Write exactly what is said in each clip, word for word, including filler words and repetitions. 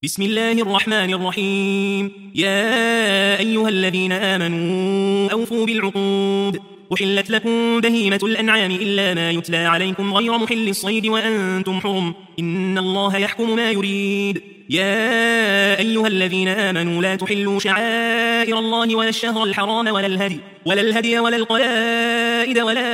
بسم الله الرحمن الرحيم. يا أيها الذين آمنوا أوفوا بالعقود. أحلت لكم بهيمة الأنعام إلا ما يتلى عليكم غير محل الصيد وأنتم حرم، إن الله يحكم ما يريد. يا أيها الذين آمنوا لا تحلوا شعائر الله ولا الشهر الحرام ولا الهدي ولا الهدي ولا القلائد ولا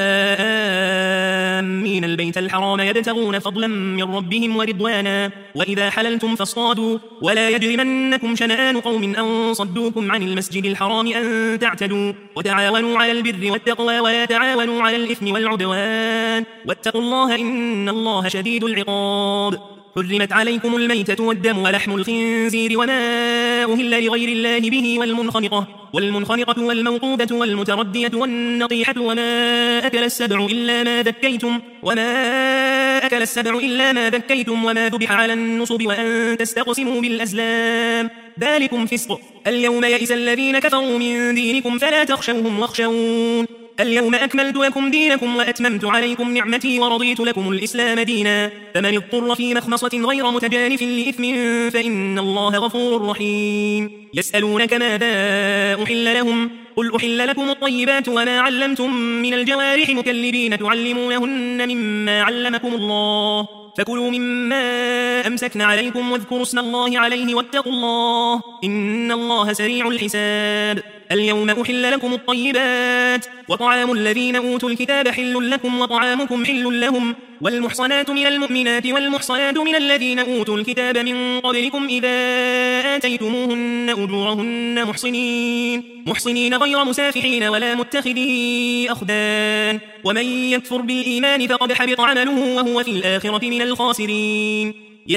آمين البيت الحرام يبتغون فضلا من ربهم ورضوانا، وإذا حللتم فاصطادوا ولا يجرمنكم شنآن قوم أن صدوكم عن المسجد الحرام أن تعتدوا، وتعاونوا على البر والتقوى ولا تعاونوا على الإثم والعدوان، واتقوا الله إن الله شديد العقاب. حرمت عليكم الميتة والدم ولحم الخنزير وما أهل لغير الله به والمنخنقة والمنخنقة والموقوذة والمتردية والنطيحة وما أكل السبع إلا ما ذكيتم وما أكل السبع إلا ما ذكيتم وما ذبح على النصب وأن تستقسموا بالأزلام، ذلكم فسق. اليوم يئس الذين كفروا من دينكم فلا تخشوهم واخشون. اليوم أكملت لكم دينكم وأتممت عليكم نعمتي ورضيت لكم الإسلام دينا، فمن اضطر في مخمصة غير متجانف لإثم فإن الله غفور رحيم. يسألونك ماذا أحل لهم، قل أحل لكم الطيبات وما علمتم من الجوارح مكلبين تعلمونهن مما علمكم الله، فكلوا مما أمسكن عليكم واذكروا اسم الله عليه واتقوا الله إن الله سريع الحساب. اليوم أحل لكم الطيبات وطعام الذين أوتوا الكتاب حل لكم وطعامكم حل لهم، والمحصنات من المؤمنات والمحصنات من الذين أوتوا الكتاب من قبلكم إذا آتيتموهن أجورهن محصنين محصنين غير مسافحين ولا متخذي أخدان، ومن يكفر بالإيمان فقد حبط عمله وهو في الآخرة من الخاسرين.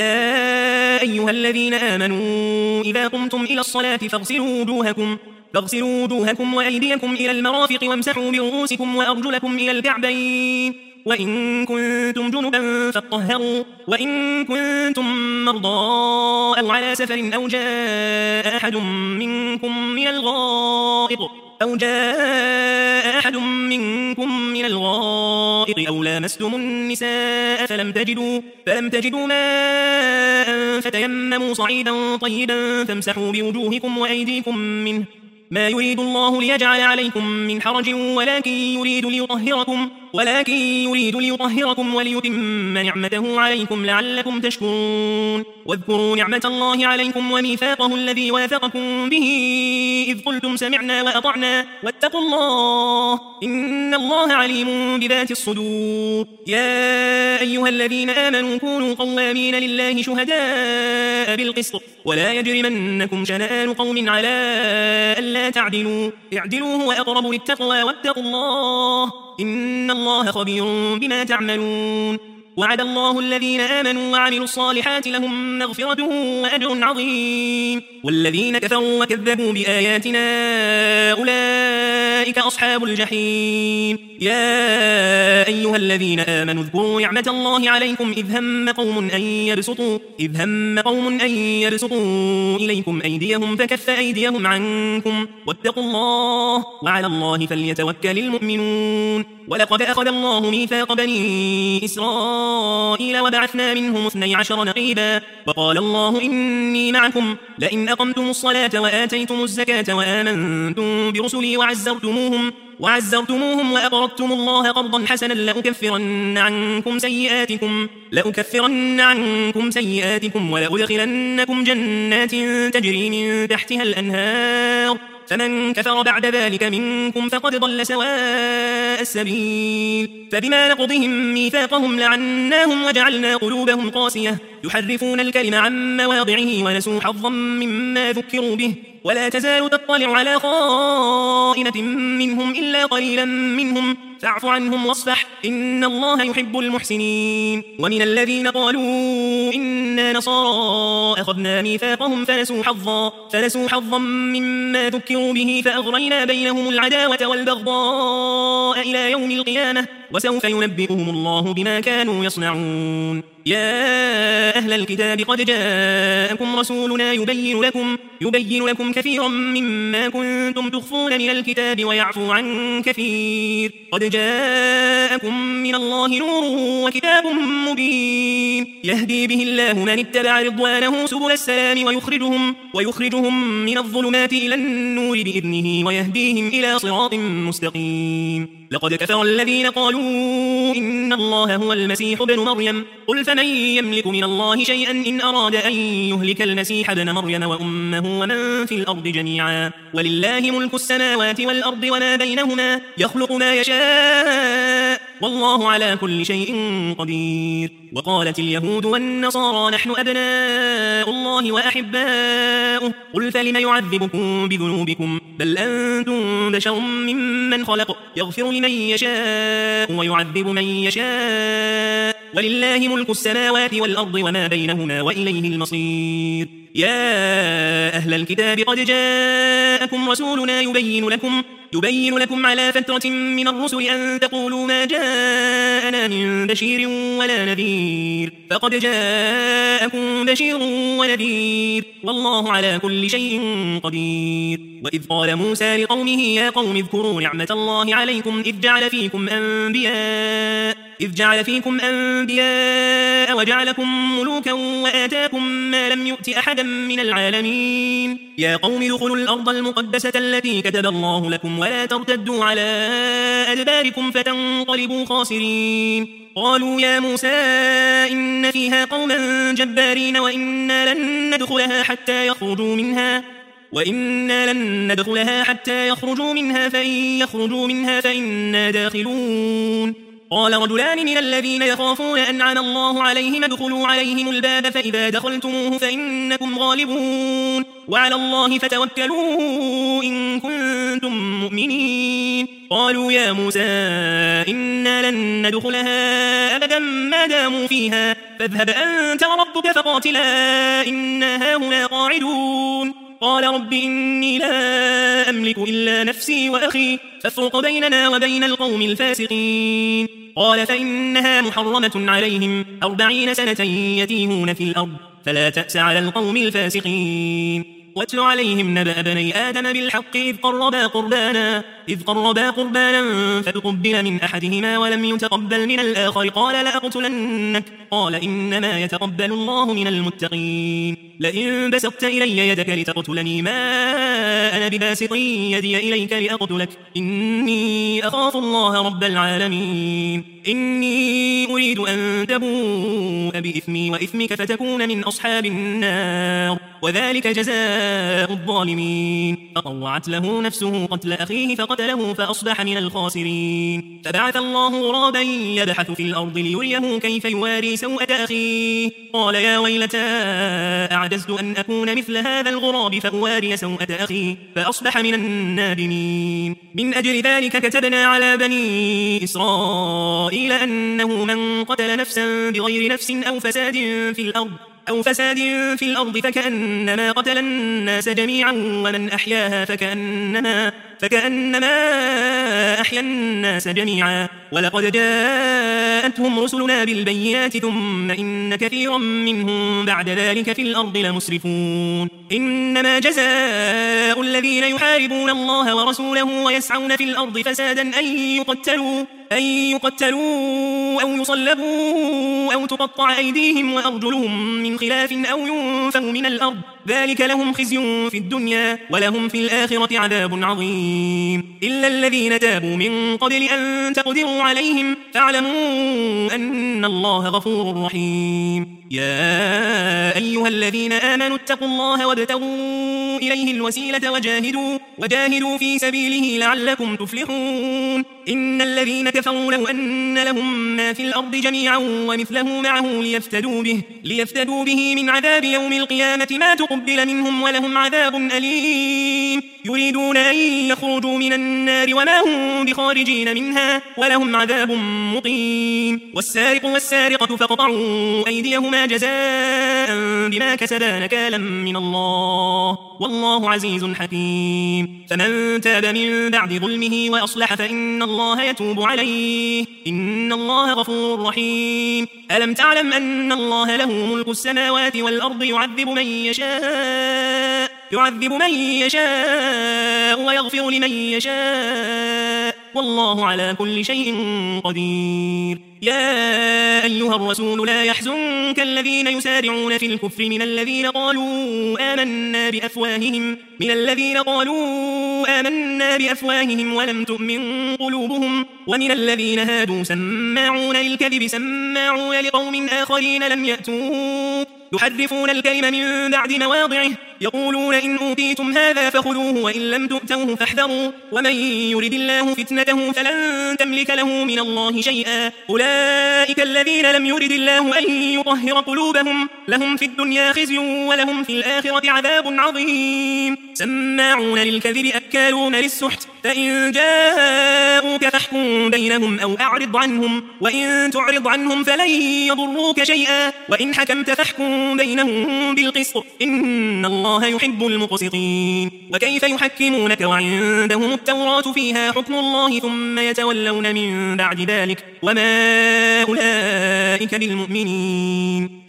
يا أيها الذين آمنوا إذا قمتم إلى الصلاة فاغسلوا وجوهكم فاغسلوا وجوهكم وأيديكم إلى المرافق وامسحوا برؤوسكم وأرجلكم إلى الكعبين، وإن كنتم جنبا فاطهروا، وإن كنتم مرضى أو على سفر أو جاء أحد منكم من الغائط أو جاء أحد منكم من الغائط أو لامستم النساء فلم تجدوا فلم تجدوا ماء فتيمموا صعيدا طيبا فامسحوا بوجوهكم وأيديكم منه، ما يريد الله ليجعل عليكم من حرج ولكن يريد ليطهركم ولكن يريد ليطهركم وليتم نعمته عليكم لعلكم تشكرون. واذكروا نعمة الله عليكم وميثاقه الذي واثقكم به إذ قلتم سمعنا وأطعنا واتقوا الله إن الله عليم بذات الصدور. يا أيها الذين آمنوا كونوا قوامين لله شهداء بالقسط ولا يجرمنكم شنآن قوم على ألا تعدلوا اعدلوا هو أقرب للتقوى واتقوا الله إن الله خبير بما تعملون. وعد الله الذين آمنوا وعملوا الصالحات لهم مغفرة وأجر عظيم، والذين كفروا وكذبوا بآياتنا أولئك أصحاب الجحيم. يا أيها الذين آمنوا اذكروا نعمة الله عليكم إذ هم قوم أن يبسطوا إذ هم قوم أن يبسطوا إليكم أيديهم فكف أيديهم عنكم واتقوا الله وعلى الله فليتوكل المؤمنون. ولقد أخذ الله ميثاق بني إسرائيل وبعثنا منهم اثني عشر نقيبا، وقال الله إني معكم لئن أقمتم الصلاة وآتيتم الزكاة وآمنتم برسلي وعزرتموهم وعزرتموهم وأقرضتم الله قرضا حسنا لأكفرن عنكم سيئاتكم لأكفرن عنكم سيئاتكم ولأدخلنكم جنات تجري من تحتها الأنهار، فمن كفر بعد ذلك منكم فقد ضل سواء السبيل. فبما نقضهم ميثاقهم لعناهم وجعلنا قلوبهم قاسية يحرفون الكلم عن مواضعه ونسوا حظا مما ذكروا به، ولا تزال تطلع على خائنة منهم إلا قليلا منهم فاعف عنهم واصفح إن الله يحب المحسنين. ومن الذين قالوا إنا نصارى أخذنا ميثاقهم فنسوا حظا فنسوا حظا مما ذكروا به فأغرينا بينهم العداوة والبغضاء إلى يوم القيامة وسوف ينبئهم الله بما كانوا يصنعون. يا أهل الكتاب قد جاءكم رسولنا يبين لكم, يبين لكم كثيرا مما كنتم تخفون من الكتاب ويعفو عن كثير. قد جاءكم من الله نور وكتاب مبين يهدي به الله من اتبع رضوانه سبل السلام ويخرجهم, ويخرجهم من الظلمات إلى النور بإذنه ويهديهم إلى صراط مستقيم. لقد كفر الذين قالوا إن الله هو المسيح ابن مريم قل فمن يملك من الله شيئا إن أراد أن يهلك المسيح ابن مريم وأمه ومن في الأرض جميعا ولله ملك السماوات والأرض وما بينهما يخلق ما يشاء والله على كل شيء قدير. وقالت اليهود والنصارى نحن أبناء الله وأحباؤه قل فلم يعذبكم بذنوبكم بل أنتم بشر ممن خلق يغفر لمن يشاء ويعذب من يشاء ولله ملك السماوات والأرض وما بينهما وإليه المصير. يا أهل الكتاب قد جاءكم رسولنا يبين لكم, يبين لكم على فترة من الرسل أن تقولوا ما جاءنا من بشير ولا نذير فقد جاءكم بشير ونذير والله على كل شيء قدير. وإذ قال موسى لقومه يا قوم اذكروا نعمة الله عليكم إذ جعل فيكم أنبياء إذ جعل فيكم أنبياء وجعلكم ملوكا وآتاكم ما لم يؤت أحدا من العالمين. يا قوم ادخلوا الأرض المقدسة التي كتب الله لكم ولا ترتدوا على أدباركم فتنقلبوا خاسرين. قالوا يا موسى إن فيها قوما جبارين وإنا لن ندخلها حتى يخرجوا منها وإنا لن ندخلها حتى يخرجوا منها فإن يخرجوا منها فإنا داخلون. قال رجلان من الذين يخافون أنعم الله عليهم ادخلوا عليهم الباب فإذا دخلتموه فإنكم غالبون وعلى الله فتوكلوا إن كنتم مؤمنين. قالوا يا موسى إنا لن ندخلها أبدا ما داموا فيها فاذهب أنت وربك فقاتلا إنا هاهنا قاعدون. قال رب إني لا أملك إلا نفسي وأخي فافرق بيننا وبين القوم الفاسقين. قال فإنها محرمة عليهم أربعين سنة يتيهون في الأرض فلا تأس على القوم الفاسقين. واتل عليهم نبأ بني آدم بالحق إذ قربا قربانا إذ قربا قربانا فتقبل من أحدهما ولم يتقبل من الآخر قال لأقتلنك قال إنما يتقبل الله من المتقين. لئن بسطت إلي يدك لتقتلني ما أنا بباسط يدي إليك لأقتلك إني أخاف الله رب العالمين. إني أريد أن تبوء بإثمي وإثمك فتكون من أصحاب النار وذلك جزاء الظالمين. فطوعت له نفسه قتل أخيه فقتله فأصبح من الخاسرين. فبعث الله غرابا يبحث في الأرض ليريه كيف يواري سوءة أخيه قال يا ويلتى أعجزت أن أكون مثل هذا الغراب فأواري سوءة أخي فأصبح من النادمين. من أجل ذلك كتبنا على بني إسرائيل أنه من قتل نفسا بغير نفس أو فساد في الأرض أو فساد في الأرض فكأنما قتل الناس جميعا ومن أحياها فكأنما, فكأنما أحيا الناس جميعا. ولقد جاءتهم رسلنا بالبينات ثم إن كثيرا منهم بعد ذلك في الأرض لمسرفون. إنما جزاء الذين يحاربون الله ورسوله ويسعون في الأرض فسادا أن يقتلوا, أن يقتلوا أو يصلبوا أو تقطع أيديهم وأرجلهم من خلاف أو ينفوا من الأرض ذلك لهم خزي في الدنيا ولهم في الآخرة عذاب عظيم. إلا الذين تابوا من قبل أن تقدروا عليهم فاعلموا أن الله غفور رحيم. يا أيها الذين آمنوا اتقوا الله وابتغوا إليه الوسيلة وجاهدوا, وجاهدوا في سبيله لعلكم تفلحون. إن الذين كفروا لو أن لهم ما في الأرض جميعا ومثله معه ليفتدوا به, ليفتدوا به من عذاب يوم القيامة ما تقبل منهم ولهم عذاب أليم. يريدون أن يخرجوا من النار وما هم بخارجين منها ولهم عذاب مقيم. والسارق والسارقة فاقطعوا أيديهما يجزاهما جزاء بما كسبا نكالا من الله والله عزيز حكيم فمن تاب من بعد ظلمه وأصلح فإن الله يتوب عليه إن الله غفور رحيم ألم تعلم أن الله له ملك السماوات والأرض يعذب من يشاء يعذب من يشاء ويغفر لمن يشاء والله على كل شيء قدير يا أيها الرسول لا يحزنك الذين يسارعون في الكفر من الذين قالوا آمنا بأفواههم من الذين قالوا آمنا بأفواههم ولم تؤمن قلوبهم ومن الذين هادوا سماعون للكذب سماعون لقوم آخرين لم يأتوك يحرفون الكلم من بعد مواضعه يقولون إن أوتيتم هذا فخذوه وإن لم تؤتوه فاحذروا ومن يرد الله فتنته فلن تملك له من الله شيئا أولئك الذين لم يرد الله أن يطهر قلوبهم لهم في الدنيا خزي ولهم في الآخرة عذاب عظيم سماعون للكذب أكالون للسحت فإن جاءوك فاحكم بينهم أو أعرض عنهم وإن تعرض عنهم فلن يضروك شيئا وإن حكمت فاحكم بينهم بالقسط إن الله يحب المقسطين وكيف يحكمونك وعندهم التوراة فيها حكم الله ثم يتولون من بعد ذلك وما أولئك بالمؤمنين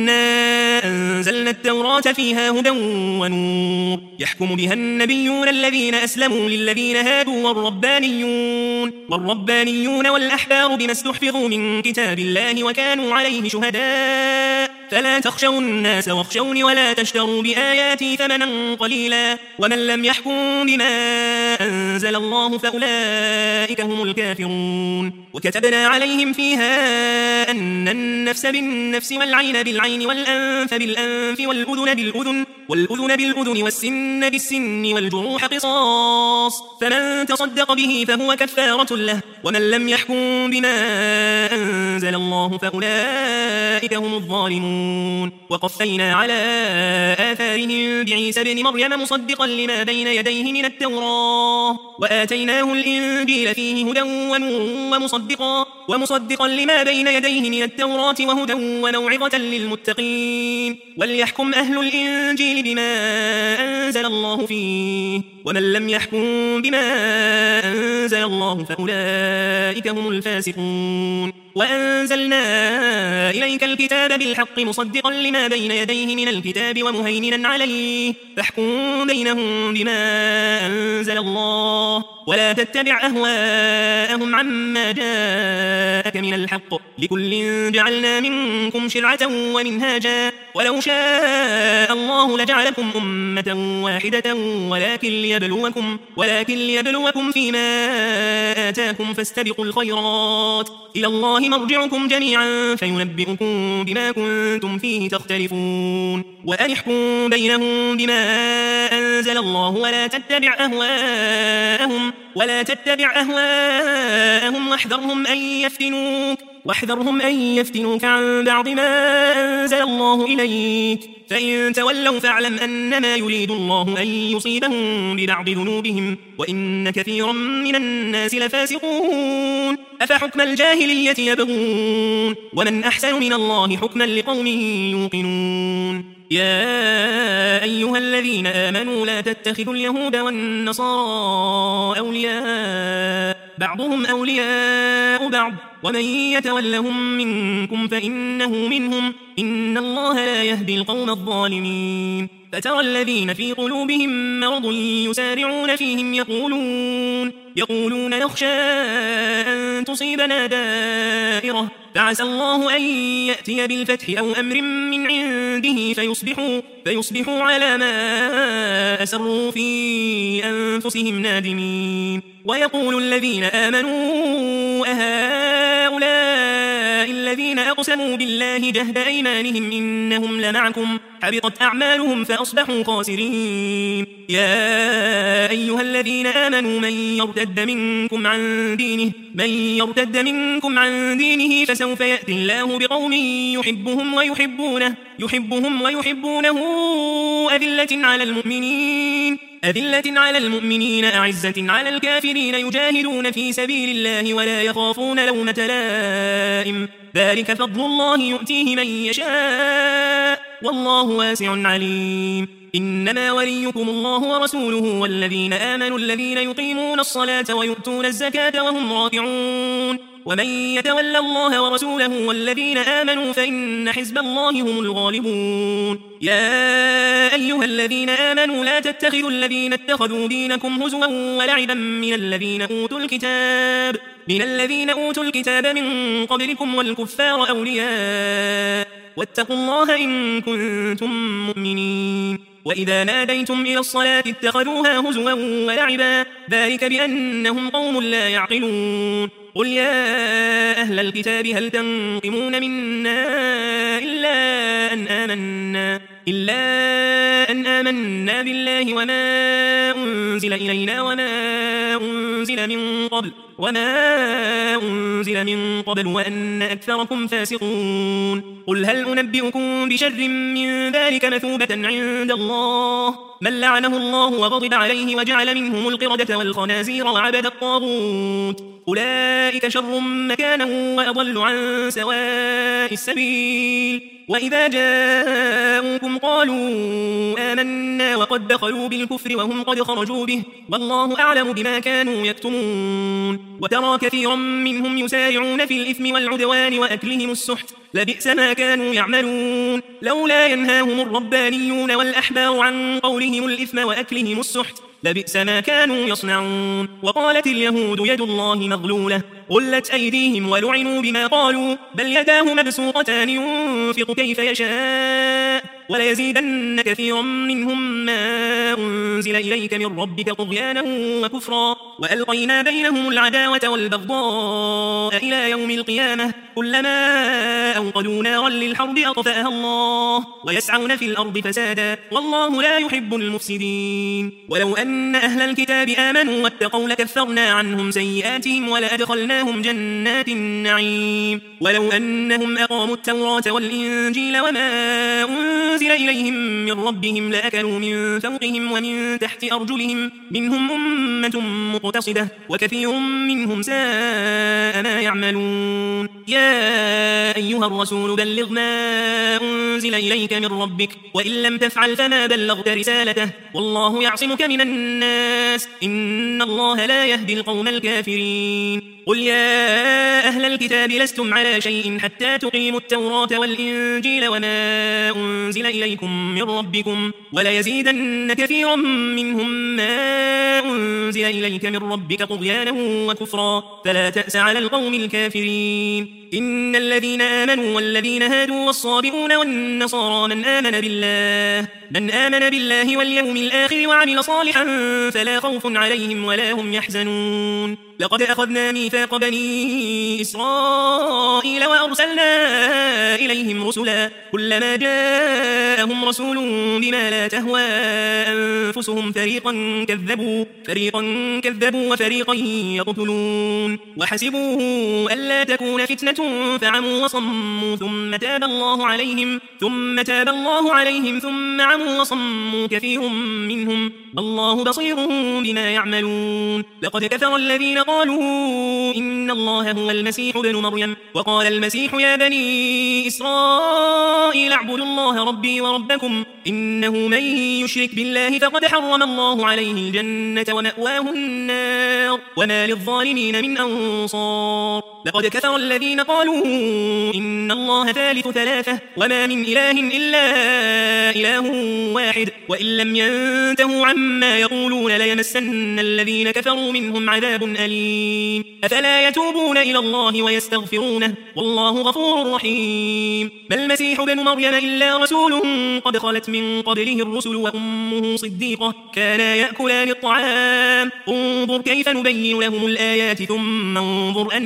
إنا أنزلنا التوراة فيها هدى ونور يحكم بها النبيون الذين أسلموا للذين هادوا والربانيون والربانيون والأحبار بما استحفظوا من كتاب الله وكانوا عليه شهداء فلا تخشوا الناس واخشوني ولا تشتروا بآياتي ثمنا قليلا ومن لم يحكم بما أنزل الله فأولئك هم الكافرون وكتبنا عليهم فيها أن النفس بالنفس والعين بالعين والأنف بالأنف والأذن بالأذن والأذن بالأذن والسن بالسن والجروح قصاص فمن تصدق به فهو كفارة له ومن لم يحكم بما أنزل الله فأولئك هم الظالمون وقفينا على آثارهم بعيسى بن مريم مصدقا لما بين يديه من التوراة وآتيناه الإنجيل فيه هدى ونور ومصدقا, ومصدقا لما بين يديه من التوراة وهدى وموعظة للمتقين وليحكم أهل الإنجيل بما أنزل الله فيه ومن لم يحكم بما أنزل الله فأولئك هم الفاسقون وأنزلنا إليك الكتاب بالحق مصدقا لما بين يديه من الكتاب ومهيمنا عليه فاحكم بينهم بما أنزل الله ولا تتبع أهواءهم عما جاءك من الحق لكل جعلنا منكم شرعة ومنهاجا ولو شاء الله لجعلكم أمة واحدة ولكن ليبلوكم, ولكن ليبلوكم فيما آتاكم فاستبقوا الخيرات إلى الله مرجعكم جميعا فينبئكم بما كنتم فيه تختلفون وأن احكم بينهم بما أنزل الله ولا تتبع أهواءهم ولا تتبع أهواءهم واحذرهم أن يفتنوك واحذرهم أن يفتنوك عن بعض ما أنزل الله إليك فإن تولوا فاعلم أنما يريد الله أن يصيبهم ببعض ذنوبهم وإن كثيرا من الناس لفاسقون أفحكم الجاهلية يبغون ومن أحسن من الله حكما لقوم يوقنون يا أيها الذين آمنوا لا تتخذوا اليهود والنصارى أولياء بعضهم أولياء بعض ومن يتولهم منكم فإنه منهم إن الله لا يهدي القوم الظالمين فترى الذين في قلوبهم مرض يسارعون فيهم يقولون يقولون نخشى أن تصيبنا دائرة فعسى الله أن يأتي بالفتح أو أمر من عنده فيصبحوا, فيصبحوا على ما أسروا في أنفسهم نادمين ويقول الذين آمنوا أهؤلاء الذين أقسموا بالله جهد أيمانهم إنهم لمعكم حبطت أعمالهم فأصبحوا خاسرين يا أيها الذين آمنوا من يرتد منكم عن دينه من يرتد منكم عن دينه فسوف يأتي الله بقوم يحبهم ويحبونه يحبهم ويحبونه أذلة على المؤمنين أذلة على المؤمنين أعزة على الكافرين يجاهدون في سبيل الله ولا يخافون لومة لائم ذلك فضل الله يؤتيه من يشاء والله واسع عليم إنما وليكم الله ورسوله والذين آمنوا الذين يقيمون الصلاة ويؤتون الزكاة وهم راكعون ومن يتولى الله ورسوله والذين آمنوا فإن حزب الله هم الغالبون يا أيها الذين آمنوا لا تتخذوا الذين اتخذوا دينكم هزوا ولعبا من الذين أوتوا الكتاب من الذين أوتوا الكتاب من قبلكم والكفار أولياء واتقوا الله إن كنتم مؤمنين وإذا ناديتم إلى الصلاة اتخذوها هزوا ولعبا ذلك بأنهم قوم لا يعقلون قل يا أهل الكتاب هل تنقمون منا إلا أن آمنا إلا أن آمنا بالله وما أنزل إلينا وما أنزل من قبل وما أنزل من قبل وأن أكثركم فاسقون قل هل أنبئكم بشر من ذلك مثوبة عند الله من لعنه الله وغضب عليه وجعل منهم القردة والخنازير وعبد الطاغوت أولئك شر مكانا وأضل عن سواء السبيل وإذا جاءوكم قالوا آمنا وقد دخلوا بالكفر وهم قد خرجوا به والله أعلم بما كانوا يكتمون وترى كثيرا منهم يسارعون في الإثم والعدوان وأكلهم السحت لبئس ما كانوا يعملون لولا ينهاهم الربانيون والأحبار عن قولهم الإثم وأكلهم السحت لبئس ما كانوا يصنعون وقالت اليهود يد الله مغلولة غلت أيديهم ولعنوا بما قالوا بل يداه مبسوطتان ينفق كيف يشاء وليزيدن كثيرا منهم ما أنزل إليك من ربك طغيانا وكفرا وألقينا بينهم العداوة والبغضاء إلى يوم القيامة كلما أوقدوا نارا للحرب أطفأها الله ويسعون في الأرض فسادا والله لا يحب المفسدين ولو أن أهل الكتاب آمنوا واتقوا لكفرنا عنهم سيئاتهم ولأدخلناهم جنات النعيم ولو أنهم أقاموا التوراة والإنجيل وما أنزل إليهم من ربهم لأكلوا من فوقهم ومن تحت أرجلهم منهم أمة مقتصدة وكثير منهم ساء ما يعملون يا أيها الرسول بلغ ما أنزل إليك من ربك وإن لم تفعل فما بلغت رسالته والله يعصمك من الناس إن الله لا يهدي القوم الكافرين قل يا أهل الكتاب لستم على شيء حتى تقيموا التوراة والإنجيل وما أنزل إليكم من ربكم وليزيدن كثيرا منهم ما أنزل إليك من ربك طغيانا وكفرا فلا تأس على القوم الكافرين إن الذين آمنوا والذين هادوا والصابئون والنصارى من آمن بالله من آمن بالله واليوم الآخر وعمل صالحا فلا خوف عليهم ولا هم يحزنون لقد أخذنا ميثاق بني إسرائيل وأرسلنا إليهم رسلا كلما جاءهم رسول بما لا تهوى أنفسهم فريقا كذبوا فريقا كذبوا وفريقا يقتلون وحسبوا ألا تكون فتنة فعموا وصموا ثم تاب الله عليهم ثم تاب الله عليهم ثم عموا وصموا كثير منهم الله بصير بما يعملون لقد كفر الذين قالوا إن الله هو المسيح ابن مريم وقال المسيح يا بني إسرائيل اعبدوا الله ربي وربكم إنه من يشرك بالله فقد حرم الله عليه الجنة ومأواه النار وما للظالمين من أنصار لقد كفر الذين قالوا إن الله ثالث ثلاثة وما من إله إلا إله واحد وإن لم ينتهوا عما يقولون ليمسن الذين كفروا منهم عذاب أليم أفلا يتوبون إلى الله ويستغفرونه والله غفور رحيم ما المسيح ابن مريم إلا رسول قد خلت من قبله الرسل وأمه صديقة كانا يأكلان الطعام انظر كيف نبين لهم الآيات ثم انظر أنا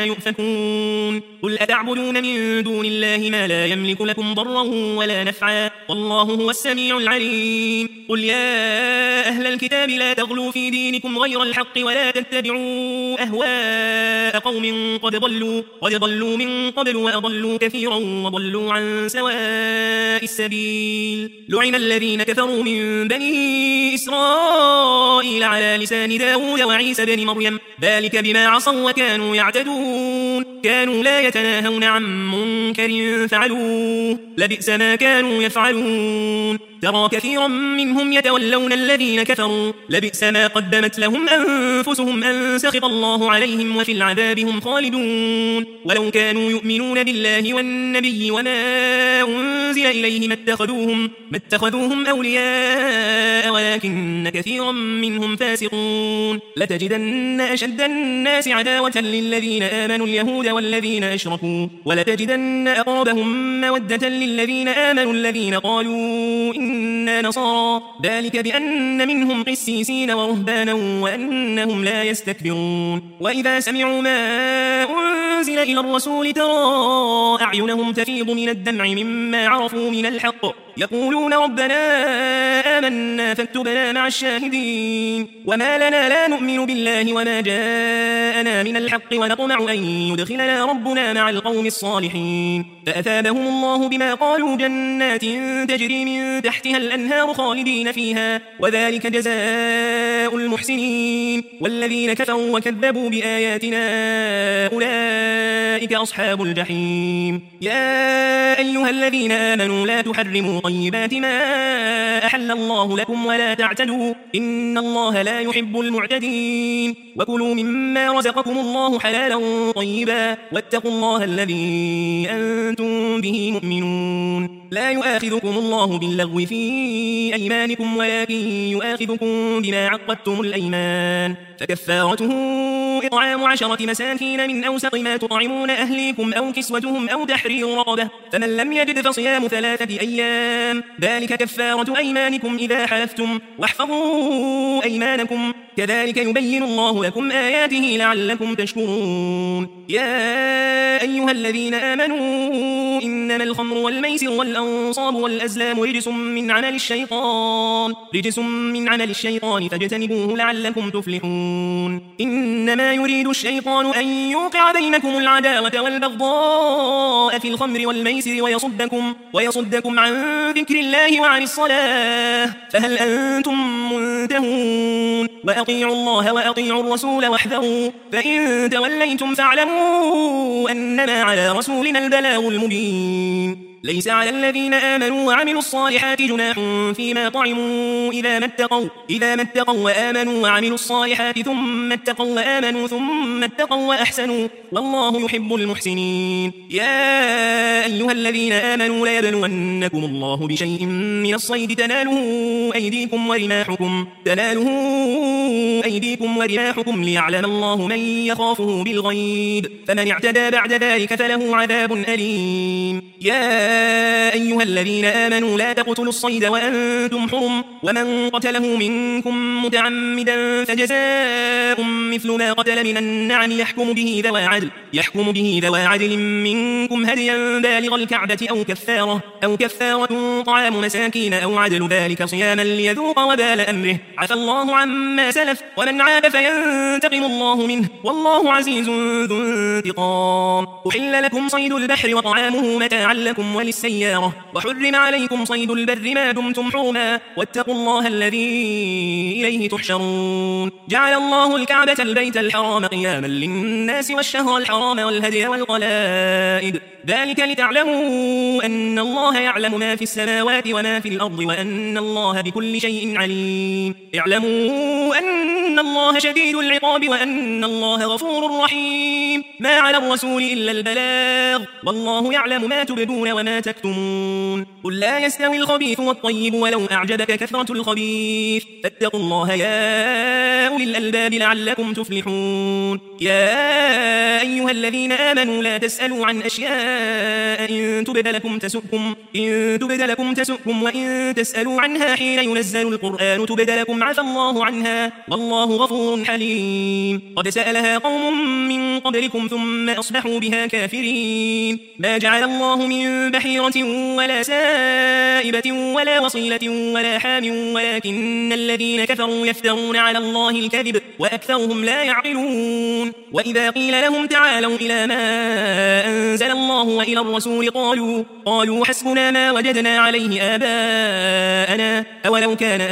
يؤفكون قل أتعبدون من دون الله ما لا يملك لكم ضرا ولا نفعا والله هو السميع العليم قل يا أهل الكتاب لا تغلوا في دينكم غير الحق ولا تتبعوا أهواء قوم قد ضلوا قد ضلوا من قبل وأضلوا كثيرا وضلوا عن سواء السبيل لعن الذين كفروا من بني إسرائيل على لسان داود وعيسى بن مريم ذلك بما عصوا وكانوا يعتدون كانوا لا يتناهون عن منكر فعلوه لبئس ما كانوا يفعلون ترى كثيرا منهم يتولون الذين كفروا لبئس ما قدمت لهم أنفسهم أن سخط الله عليهم وفي العذاب هم خالدون ولو كانوا يؤمنون بالله والنبي وما أنزل إليه ما اتخذوهم, ما اتخذوهم أولياء ولكن كثيرا منهم فاسقون لتجدن أشد الناس عداوة للذين آمنوا اليهود والذين أشركوا ولتجدن أقربهم مودة للذين آمنوا الذين قالوا إنا نصارى ذلك بأن منهم قسيسين ورهبانا وأنهم لا يستكبرون وإذا سمعوا ما أنزل إلى الرسول ترى أعينهم تفيض من الدمع مما عرفوا من الحق يقولون ربنا آمنا فاكتبنا مع الشاهدين وما لنا لا نؤمن بالله وما جاءنا من الحق ونطمع أن يدخلنا ربنا مع القوم الصالحين فأثابهم الله بما قالوا جنات تجري من تحتها الأنهار خالدين فيها وذلك جزاء المحسنين والذين كفروا وكذبوا بآياتنا أولئك أصحاب الجحيم يا أيها الذين آمنوا لا تحرموا طيبات ما أحل الله لكم ولا تعتدوا إن الله لا يحب المعتدين وكلوا مما رزقكم الله حلالا طيبا واتقوا الله الذي أنتم به مؤمنون لا يؤاخذكم الله باللغو في أيمانكم ولكن يؤاخذكم بما عقدتم الأيمان فكفارته إطعام عشرة مساكين من أوسط ما تطعمون أهليكم أو كسوتهم أو تحرير رقبة فمن لم يجد فصيام ثلاثة أيام ذلك كفارة أيمانكم إذا حلفتم واحفظوا أيمانكم كذلك يبين الله لكم آياته لعلكم تشكرون يا أيها الذين آمنوا إنما الخمر والميسر والأنصاب والأزلام رجس من عمل الشيطان رجس من عمل الشيطان فاجتنبوه لعلكم تفلحون إنما يريد الشيطان أن يوقع بينكم العداوة والبغضاء في الخمر والميسر ويصدكم, ويصدكم عن ذكر الله وعن الصلاة فهل أنتم منتهون وأطيعوا الله وأطيعوا الرسول واحذروا فإن توليتم فاعلموا أنما على رسولنا البلاغ المبين ليس على الذين آمنوا وعملوا الصالحات جناح فيما طعموا إذا ما اتقوا إذا ما اتقوا وآمنوا وعملوا الصالحات ثم اتقوا وآمنوا ثم اتقوا وأحسنوا والله يحب المحسنين يا أيها الذين آمنوا ليبلونكم الله بشيء من الصيد تناله أيديكم ورماحكم تناله أيديكم ورماحكم ليعلم الله من يخافه بالغيب فمن اعتدى بعد ذلك فله عذاب أليم يا أيها الذين آمنوا لا تقتلوا الصيد وأنتم حرم ومن قتله منكم متعمدا فجزاء مثل ما قتل من النعم يحكم به ذوى عدل يحكم به ذوى عدل منكم هديا بالغ الكعبة أو كفارة أو كفارة طعام مساكين أو عدل ذلك صياما ليذوق وبال أمره عفى الله عما سلف ومن عاد فينتقم الله منه والله عزيز ذو انتقام أحل لكم صيد البحر وطعامه متاعا لكم وللسيارة وحرم عليكم صيد البر ما دمتم حرما واتقوا الله الذي إليه تحشرون جعل الله الكعبة البيت الحرام قياما للناس والشهر الحرام والهدي والقلائد ذلك لتعلموا أن الله يعلم ما في السماوات وما في الأرض وأن الله بكل شيء عليم اعلموا أن الله شديد العقاب وأن الله غفور رحيم ما على الرسول إلا البلاغ والله يعلم ما تبدون وما ما تكتمون قل لا يستوي الخبيث والطيب ولو أعجبك كثرة الخبيث فاتقوا الله يا أولي الألباب لعلكم تفلحون يا أيها الذين آمنوا لا تسألوا عن أشياء إن تبد لكم تسؤكم إن تبد لكم تسؤكم وإن تسألوا عنها حين ينزل القرآن تبد لكم عفى الله عنها والله غفور حليم قد سألها قوم من قبلكم ثم أصبحوا بها كافرين ما جعل الله من بحيرة ولا سائبة ولا وصيلة ولا حام ولكن الذين كفروا يفترون على الله الكذب وأكثرهم لا يعقلون وإذا قيل لهم تعالوا إلى ما أنزل الله وإلى الرسول قالوا قالوا حسبنا ما وجدنا عليه آباءنا أولو كان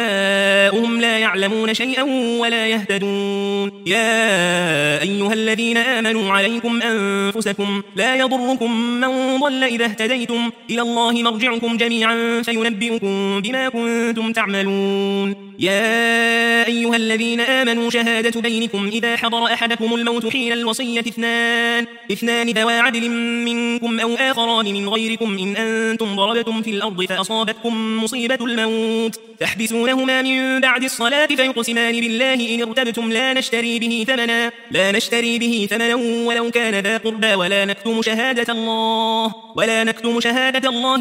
آباؤهم لا يعلمون شيئا ولا يهتدون يا أيها الذين آمنوا عليكم أنفسكم لا يضركم من ضل إذا اهتديتم إلى الله مرجعكم جميعا فينبئكم بما كنتم تعملون يا أيها الذين آمنوا شهادة بينكم إذا حضر أحدكم الموت حين الوصية اثنان اثنان ذوى عدل منكم أو آخران من غيركم إن أنتم ضربتم في الأرض فأصابتكم مصيبة الموت تحبسونهما من بعد الصلاة فيقسمان بالله إن ارتبتم لا نشتري به ثمنا لا نشتري به ثمنا ولو كان ذا قربى ولا نكتم شهادة الله ولا نكتم شهادة الله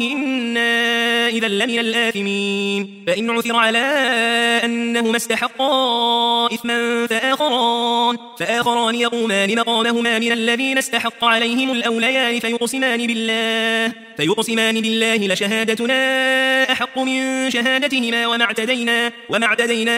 إنا إذا لمن الآثمين فإن عثر على أنهما استحقا إثما فآخران فآخران يقومان مقامهما من الذين استحق عليهم الأوليان فيقسمان بالله فيقسمان بالله لشهادتنا أحق من شهادتهما وما اعتدينا وما اعتدينا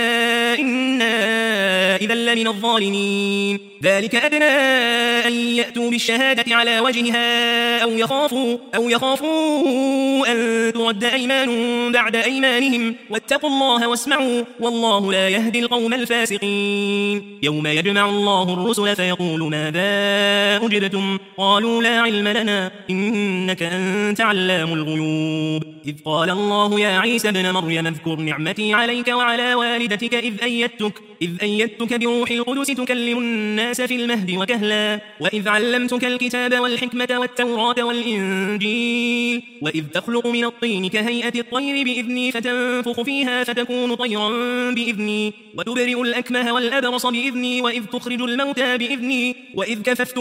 إنا إذا لمن الظالمين ذلك أدنى أن يأتوا بالشهادة على وجهها أو يخافوا أو يخافوا أن ترد أيمان بعد أيمانهم واتقوا الله واسمعوا والله لا يهدي القوم الفاسقين يوم يجمع الله الرسل فيقول ماذا أجبتم قالوا لا علم لنا إنك أنت علام الغيوب إذ قال الله يا عيسى ابن مريم اذكر نعمتي عليك وعلى والدتك إذ أيدتك إذ أيدتك بروح القدس تكلم الناس في المهد وكهلا وإذ علمتك الكتاب والحكمة والتوراة والإنجيل وإذ تخلق من الطين كهيئة الطير بإذني فتنفخ فيها فتكون طيرا بإذني وتبرئ الأكمه والأبرص بإذني وإذ تخرج الموتى بإذني وإذ كففت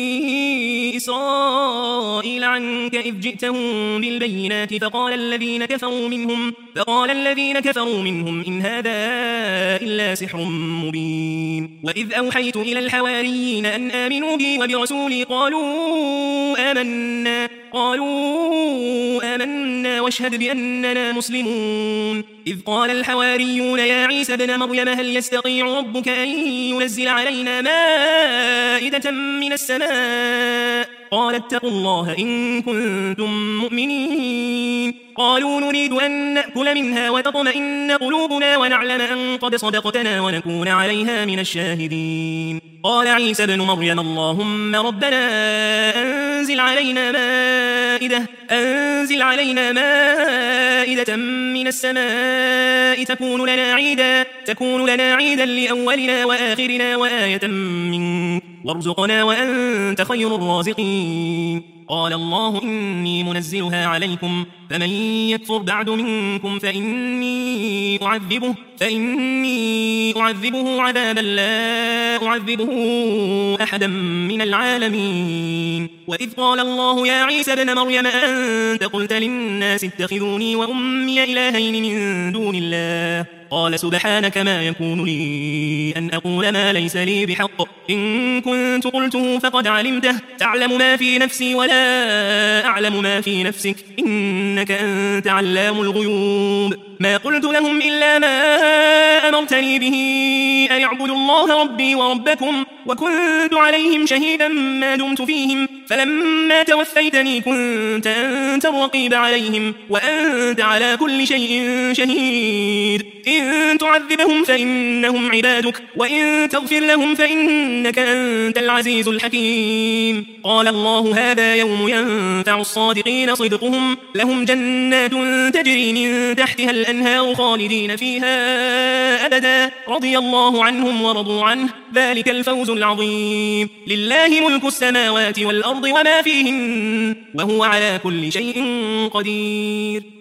بني إسرائيل عنك إذ جئتهم بالبينات فقال الذين كفروا منهم فقال الذين كفروا منهم إن هذا إلا سحر مبين وإذ أوحيت إلى الحواريين أن آمنوا بي وبرسولي قالوا آمنا قالوا آمنا واشهد بأننا مسلمون إذ قال الحواريون يا عيسى ابن مريم هل يستطيع ربك أن ينزل علينا مائدة من السماء قال اتقوا الله إن كنتم مؤمنين قالوا نريد أن نأكل منها وتطمئن قلوبنا ونعلم أن قد صدقتنا ونكون عليها من الشاهدين قال عيسى ابن مريم اللهم ربنا أنزل علينا مائدة أنزل علينا مائدة من السماء تكون لنا عيدا تكون لنا عيدا لأولنا وآخرنا وآية منك وارزقنا وأنت خير الرازقين قال الله إني منزلها عليكم فمن يكفر بعد منكم فإني أعذبه فإني أعذبه عذابا لا أعذبه أحدا من العالمين وإذ قال الله يا عيسى ابن مريم أنت قلت للناس اتخذوني وأمي إلهين من دون الله قال سبحانك ما يكون لي أن أقول ما ليس لي بحق إن كنت قلته فقد علمته تعلم ما في نفسي ولا أعلم ما في نفسك إنك أنت علام الغيوب ما قلت لهم إلا ما أمرتني به أن اعبدوا الله ربي وربكم وكنت عليهم شهيدا ما دمت فيهم فلما توفيتني كنت أنت الرقيب عليهم وأنت على كل شيء شهيد إن تعذبهم فإنهم عبادك وإن تغفر لهم فإنك أنت العزيز الحكيم قال الله هذا يوم ينفع الصادقين صدقهم لهم جنات تجري من تحتها الأنهار خالدين فيها أبدا رضي الله عنهم ورضوا عنه ذلك الفوز العظيم لله ملك السماوات والأرض والأرض وما فيهن وهو على كل شيء قدير